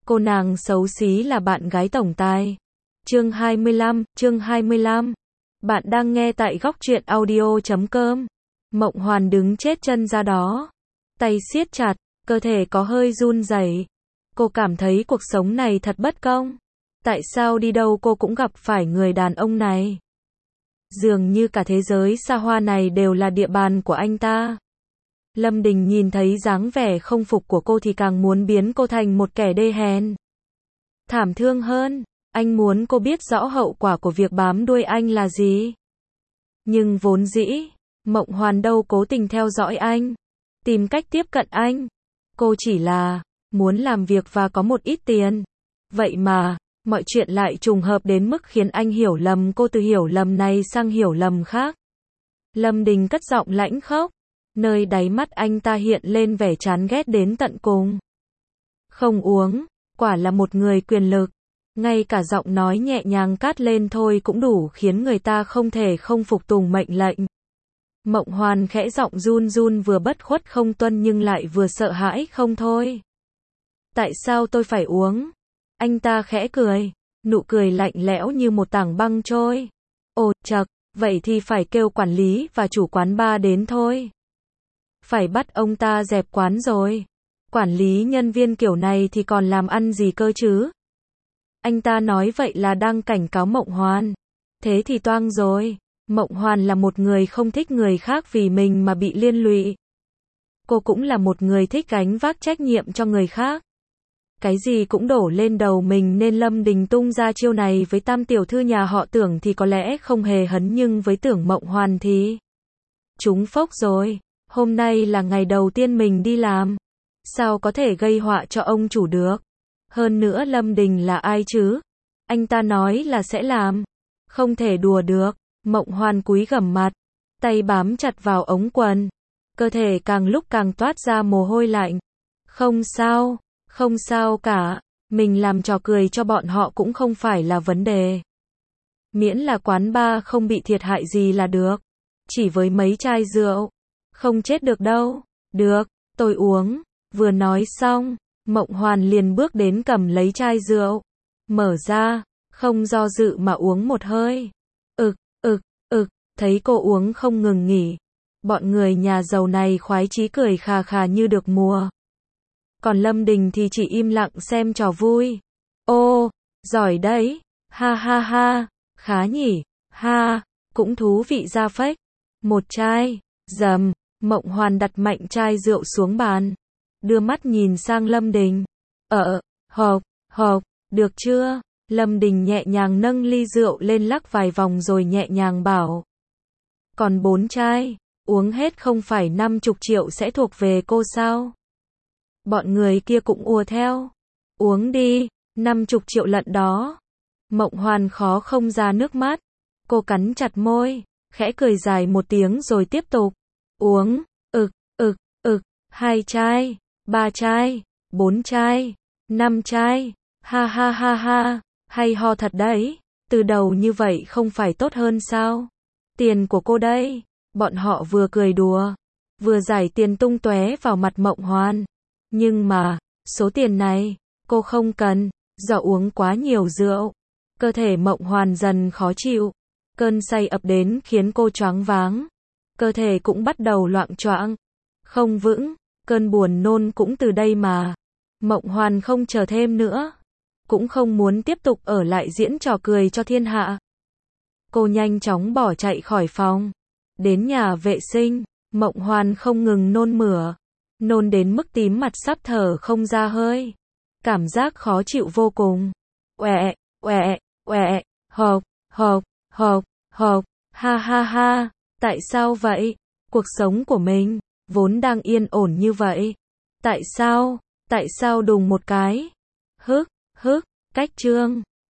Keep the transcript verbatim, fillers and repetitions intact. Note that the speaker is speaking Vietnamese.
Cô nàng xấu xí là bạn gái tổng tài. Chương hai mươi lăm, chương hai mươi lăm. Bạn đang nghe tại góc truyện audio chấm com. Mộng Hoàn đứng chết chân ra đó, tay siết chặt, cơ thể có hơi run rẩy. Cô cảm thấy cuộc sống này thật bất công. Tại sao đi đâu cô cũng gặp phải người đàn ông này? Dường như cả thế giới xa hoa này đều là địa bàn của anh ta. Lâm Đình nhìn thấy dáng vẻ không phục của cô thì càng muốn biến cô thành một kẻ đê hèn. Thảm thương hơn, anh muốn cô biết rõ hậu quả của việc bám đuôi anh là gì. Nhưng vốn dĩ, Mộng Hoàn đâu cố tình theo dõi anh, tìm cách tiếp cận anh. Cô chỉ là muốn làm việc và có một ít tiền. Vậy mà, mọi chuyện lại trùng hợp đến mức khiến anh hiểu lầm cô, từ hiểu lầm này sang hiểu lầm khác. Lâm Đình cất giọng lãnh khốc, nơi đáy mắt anh ta hiện lên vẻ chán ghét đến tận cùng. Không uống, quả là một người quyền lực. Ngay cả giọng nói nhẹ nhàng cát lên thôi cũng đủ khiến người ta không thể không phục tùng mệnh lệnh. Mộng Hoàn khẽ giọng run run, vừa bất khuất không tuân nhưng lại vừa sợ hãi không thôi. Tại sao tôi phải uống? Anh ta khẽ cười, nụ cười lạnh lẽo như một tảng băng trôi. Ồ, chậc, vậy thì phải kêu quản lý và chủ quán bar đến thôi. Phải bắt ông ta dẹp quán rồi. Quản lý nhân viên kiểu này thì còn làm ăn gì cơ chứ? Anh ta nói vậy là đang cảnh cáo Mộng Hoàn. Thế thì toang rồi. Mộng Hoàn là một người không thích người khác vì mình mà bị liên lụy. Cô cũng là một người thích gánh vác trách nhiệm cho người khác. Cái gì cũng đổ lên đầu mình nên Lâm Đình tung ra chiêu này với tam tiểu thư nhà họ Tưởng thì có lẽ không hề hấn, nhưng với Tưởng Mộng Hoàn thì trúng phốc rồi. Hôm nay là ngày đầu tiên mình đi làm. Sao có thể gây họa cho ông chủ được? Hơn nữa Lâm Đình là ai chứ? Anh ta nói là sẽ làm. Không thể đùa được. Mộng Hoàn cúi gằm mặt, tay bám chặt vào ống quần. Cơ thể càng lúc càng toát ra mồ hôi lạnh. Không sao, không sao cả. Mình làm trò cười cho bọn họ cũng không phải là vấn đề. Miễn là quán bar không bị thiệt hại gì là được. Chỉ với mấy chai rượu, không chết được đâu. Được, tôi uống. Vừa nói xong, Mộng Hoàn liền bước đến cầm lấy chai rượu, mở ra, không do dự mà uống một hơi. Ực, ực, ực, thấy cô uống không ngừng nghỉ. Bọn người nhà giàu này khoái chí cười khà khà như được mùa. Còn Lâm Đình thì chỉ im lặng xem trò vui. Ô, giỏi đấy, ha ha ha, khá nhỉ, ha, cũng thú vị ra phết. Một chai, dầm, Mộng Hoàn đặt mạnh chai rượu xuống bàn, đưa mắt nhìn sang Lâm Đình. Ờ, hộp, hộp, được chưa? Lâm Đình nhẹ nhàng nâng ly rượu lên lắc vài vòng rồi nhẹ nhàng bảo. Còn bốn chai, uống hết không phải năm chục triệu sẽ thuộc về cô sao? Bọn người kia cũng ùa theo. Uống đi, năm chục triệu lận đó. Mộng Hoàn khó không ra nước mắt. Cô cắn chặt môi, khẽ cười dài một tiếng rồi tiếp tục. Uống, ực, ực, ực, hai chai, ba chai, bốn chai, năm chai, ha ha ha ha, hay ho thật đấy, từ đầu như vậy không phải tốt hơn sao? Tiền của cô đây. Bọn họ vừa cười đùa, vừa giải tiền tung tóe vào mặt Mộng Hoàn. Nhưng mà, số tiền này, cô không cần, do uống quá nhiều rượu. Cơ thể Mộng Hoàn dần khó chịu, cơn say ập đến khiến cô choáng váng. Cơ thể cũng bắt đầu loạng choạng, không vững, cơn buồn nôn cũng từ đây mà. Mộng Hoàn không chờ thêm nữa, cũng không muốn tiếp tục ở lại diễn trò cười cho thiên hạ. Cô nhanh chóng bỏ chạy khỏi phòng. Đến nhà vệ sinh, Mộng Hoàn không ngừng nôn mửa, nôn đến mức tím mặt sắp thở không ra hơi. Cảm giác khó chịu vô cùng. Oẹ, oẹ, oẹ, hộc, hộc, hộc, hộc, ha ha ha, tại sao vậy? Cuộc sống của mình vốn đang yên ổn như vậy. Tại sao, tại sao đùng một cái? Hức, hức, cách chương.